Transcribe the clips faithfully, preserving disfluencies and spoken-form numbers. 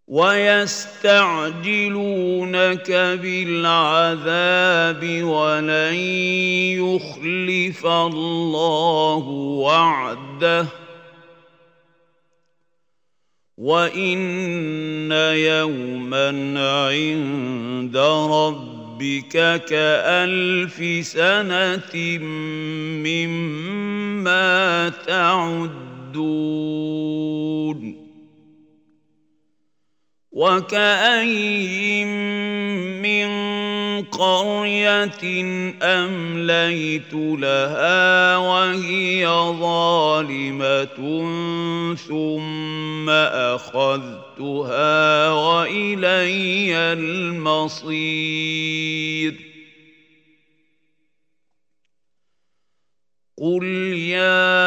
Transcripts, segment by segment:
ويستعجلونك بالعذاب ولن يخلف الله وعده وإن يوما عند ربك كألف سنة مما تعدون وكأين من قرية أمليت لها وهي ظالمة ثم أخذتها وإلي المصير قل يا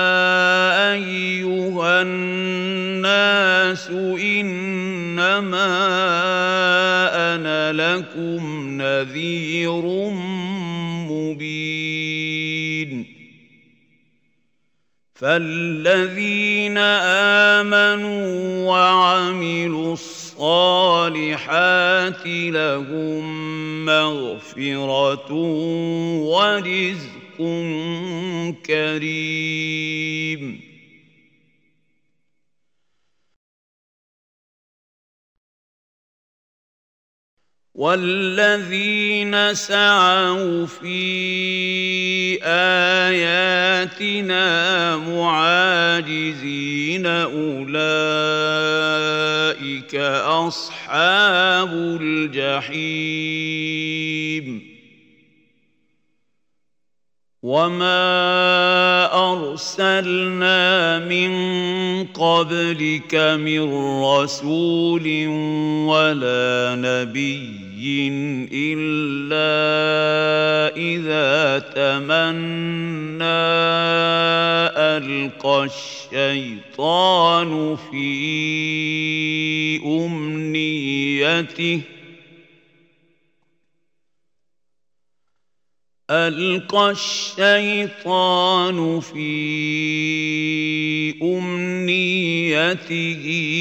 أيها الناس إنما أنا لكم نذير مبين فالذين آمنوا وعملوا الصالحات لهم مغفرة ورزق كريم والذين سعوا في آياتنا معاجزين أولئك أصحاب الجحيم وما أرسلنا من قبلك من رسول ولا نبي إلا إذا تمنى ألقى الشيطان في أمنيته ألقى الشيطان في أمنيته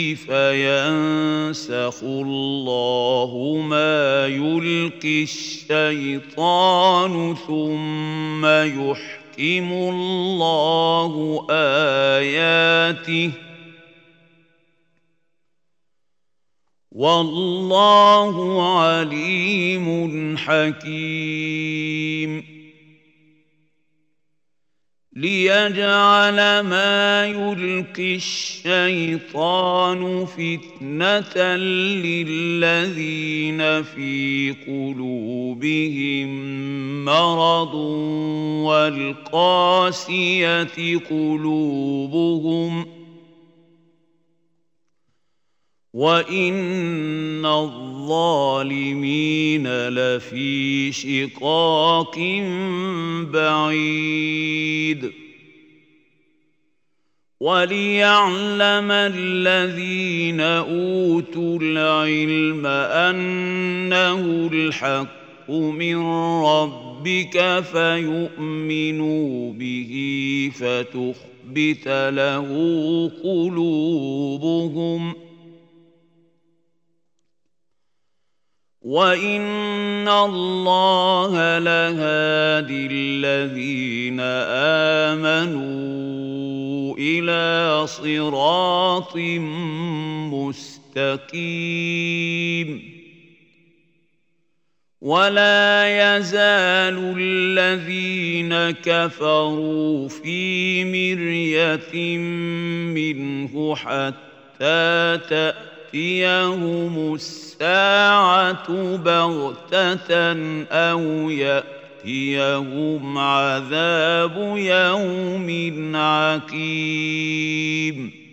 فينسخ الله ما يلقي الشيطان ثم يحكم الله آياته والله عليم حكيم ليجعل ما يلقي الشيطان فتنة للذين في قلوبهم مرض والقاسية قلوبهم وإن الظالمين لفي شقاق بعيد وليعلم الذين أوتوا العلم أنه الحق من ربك فيؤمنوا به فتخبت له قلوبهم وَإِنَّ اللَّهَ لَهَادِي الَّذِينَ آمَنُوا إِلَى صِرَاطٍ مُسْتَقِيمٍ وَلَا يَزَالُ الَّذِينَ كَفَرُوا فِي مِرْيَةٍ مِّنْهُ حَتَّى تَأْتِيَهُمُ السَّاعَةُ بَغْتَةً أَوْ يَأْتِيَهُمْ عَذَابُ يَوْمٍ عَقِيمٍ